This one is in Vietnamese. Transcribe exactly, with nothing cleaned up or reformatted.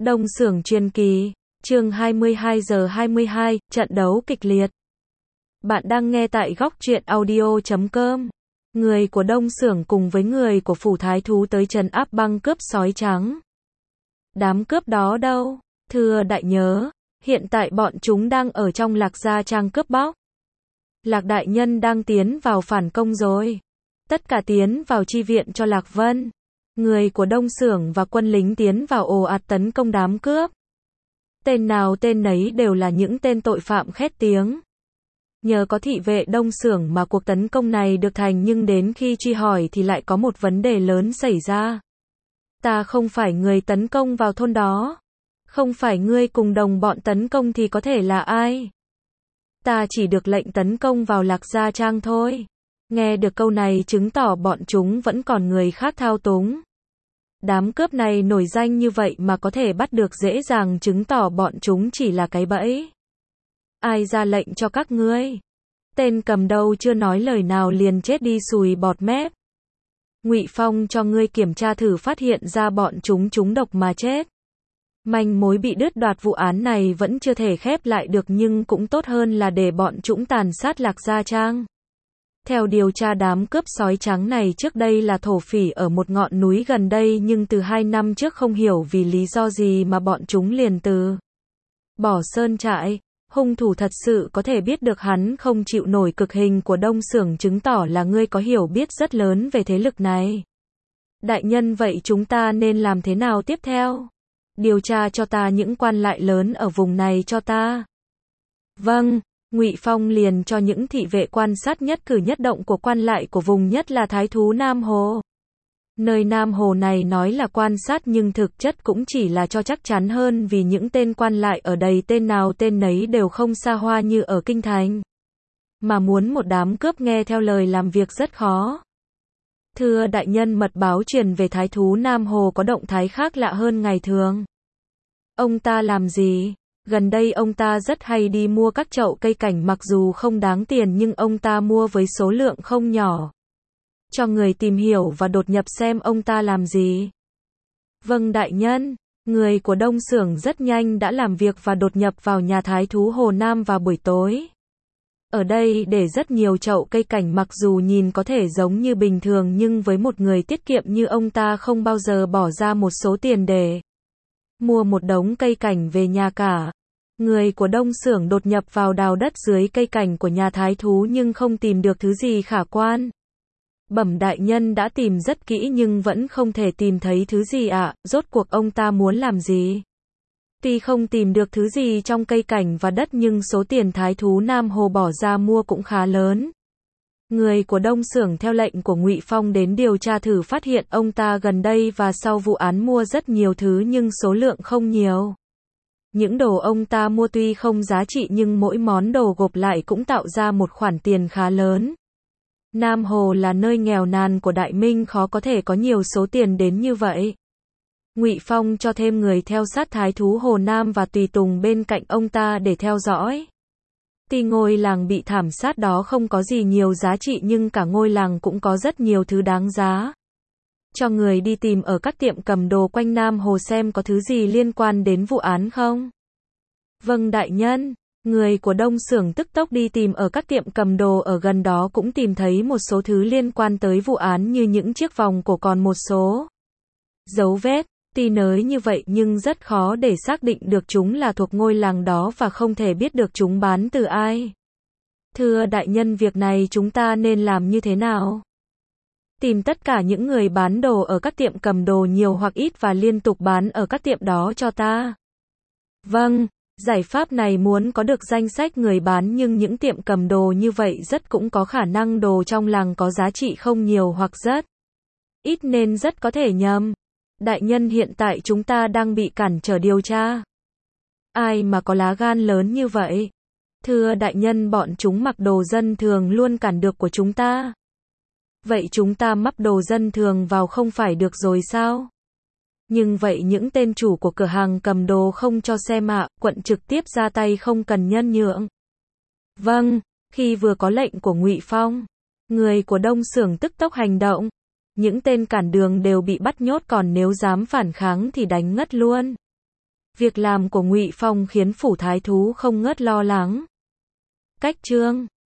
Đông Xưởng truyền kỳ, chương hai mươi hai giờ hai mươi hai, trận đấu kịch liệt. Bạn đang nghe tại góc truyện audio chấm com. Người của Đông Xưởng cùng với người của Phủ Thái Thú tới trấn áp băng cướp sói trắng. Đám cướp đó đâu? Thưa đại nhớ, hiện tại bọn chúng đang ở trong Lạc Gia Trang cướp bóc. Lạc đại nhân đang tiến vào phản công rồi. Tất cả tiến vào chi viện cho Lạc Vân. Người của Đông Xưởng và quân lính tiến vào ồ ạt tấn công đám cướp. Tên nào tên nấy đều là những tên tội phạm khét tiếng. Nhờ có thị vệ Đông Xưởng mà cuộc tấn công này được thành, nhưng đến khi truy hỏi thì lại có một vấn đề lớn xảy ra. Ta không phải người tấn công vào thôn đó. Không phải ngươi cùng đồng bọn tấn công thì có thể là ai? Ta chỉ được lệnh tấn công vào Lạc Gia Trang thôi. Nghe được câu này chứng tỏ bọn chúng vẫn còn người khác thao túng. Đám cướp này nổi danh như vậy mà có thể bắt được dễ dàng, chứng tỏ bọn chúng chỉ là cái bẫy. Ai ra lệnh cho các ngươi? Tên cầm đầu chưa nói lời nào liền chết đi sùi bọt mép. Ngụy Phong cho ngươi kiểm tra thử, phát hiện ra bọn chúng trúng độc mà chết. Manh mối bị đứt đoạt, vụ án này vẫn chưa thể khép lại được, nhưng cũng tốt hơn là để bọn chúng tàn sát Lạc Gia Trang. Theo điều tra, đám cướp sói trắng này trước đây là thổ phỉ ở một ngọn núi gần đây, nhưng từ hai năm trước không hiểu vì lý do gì mà bọn chúng liền từ bỏ sơn trại. Hung thủ thật sự có thể biết được hắn không chịu nổi cực hình của Đông Xưởng, chứng tỏ là ngươi có hiểu biết rất lớn về thế lực này. Đại nhân, vậy chúng ta nên làm thế nào tiếp theo? Điều tra cho ta những quan lại lớn ở vùng này cho ta. Vâng. Ngụy Phong liền cho những thị vệ quan sát nhất cử nhất động của quan lại của vùng, nhất là Thái Thú Nam Hồ. Nơi Nam Hồ này nói là quan sát nhưng thực chất cũng chỉ là cho chắc chắn hơn, vì những tên quan lại ở đây tên nào tên nấy đều không xa hoa như ở kinh thành. Mà muốn một đám cướp nghe theo lời làm việc rất khó. Thưa đại nhân, mật báo truyền về Thái Thú Nam Hồ có động thái khác lạ hơn ngày thường. Ông ta làm gì? Gần đây ông ta rất hay đi mua các chậu cây cảnh, mặc dù không đáng tiền nhưng ông ta mua với số lượng không nhỏ. Cho người tìm hiểu và đột nhập xem ông ta làm gì. Vâng đại nhân. Người của Đông Xưởng rất nhanh đã làm việc và đột nhập vào nhà Thái Thú Hồ Nam vào buổi tối. Ở đây để rất nhiều chậu cây cảnh, mặc dù nhìn có thể giống như bình thường nhưng với một người tiết kiệm như ông ta không bao giờ bỏ ra một số tiền để mua một đống cây cảnh về nhà cả. Người của Đông Xưởng đột nhập vào đào đất dưới cây cảnh của nhà Thái Thú nhưng không tìm được thứ gì khả quan. Bẩm đại nhân, đã tìm rất kỹ nhưng vẫn không thể tìm thấy thứ gì ạ. À. Rốt cuộc ông ta muốn làm gì? Tuy không tìm được thứ gì trong cây cảnh và đất nhưng số tiền Thái Thú Nam Hồ bỏ ra mua cũng khá lớn. Người của Đông Xưởng theo lệnh của Ngụy Phong đến điều tra thử, phát hiện ông ta gần đây và sau vụ án mua rất nhiều thứ nhưng số lượng không nhiều. Những đồ ông ta mua tuy không giá trị nhưng mỗi món đồ gộp lại cũng tạo ra một khoản tiền khá lớn. Nam Hồ là nơi nghèo nàn của Đại Minh, khó có thể có nhiều số tiền đến như vậy. Ngụy Phong cho thêm người theo sát Thái Thú Hồ Nam và tùy tùng bên cạnh ông ta để theo dõi. Tuy ngôi làng bị thảm sát đó không có gì nhiều giá trị nhưng cả ngôi làng cũng có rất nhiều thứ đáng giá. Cho người đi tìm ở các tiệm cầm đồ quanh Nam Hồ xem có thứ gì liên quan đến vụ án không. Vâng đại nhân. Người của Đông Xưởng tức tốc đi tìm ở các tiệm cầm đồ ở gần đó, cũng tìm thấy một số thứ liên quan tới vụ án như những chiếc vòng cổ, còn một số dấu vết. Tuy nới như vậy nhưng rất khó để xác định được chúng là thuộc ngôi làng đó và không thể biết được chúng bán từ ai. Thưa đại nhân, việc này chúng ta nên làm như thế nào? Tìm tất cả những người bán đồ ở các tiệm cầm đồ nhiều hoặc ít và liên tục bán ở các tiệm đó cho ta. Vâng, giải pháp này muốn có được danh sách người bán, nhưng những tiệm cầm đồ như vậy rất cũng có khả năng đồ trong làng có giá trị không nhiều hoặc rất ít nên rất có thể nhầm. Đại nhân, hiện tại chúng ta đang bị cản trở điều tra. Ai mà có lá gan lớn như vậy? Thưa đại nhân, bọn chúng mặc đồ dân thường luôn cản được của chúng ta. Vậy chúng ta mắp đồ dân thường vào không phải được rồi sao? Nhưng vậy những tên chủ của cửa hàng cầm đồ không cho xem ạ, quận trực tiếp ra tay không cần nhân nhượng. Vâng, khi vừa có lệnh của Ngụy Phong, người của Đông Xưởng tức tốc hành động. Những tên cản đường đều bị bắt nhốt, còn nếu dám phản kháng thì đánh ngất luôn. Việc làm của Ngụy Phong khiến Phủ Thái Thú không ngớt lo lắng. Cách chương